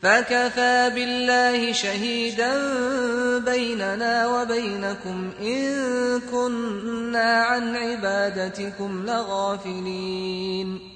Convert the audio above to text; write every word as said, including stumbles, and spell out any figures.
فكفى بالله شهيدا بيننا وبينكم إن كنا عن عبادتكم لغافلين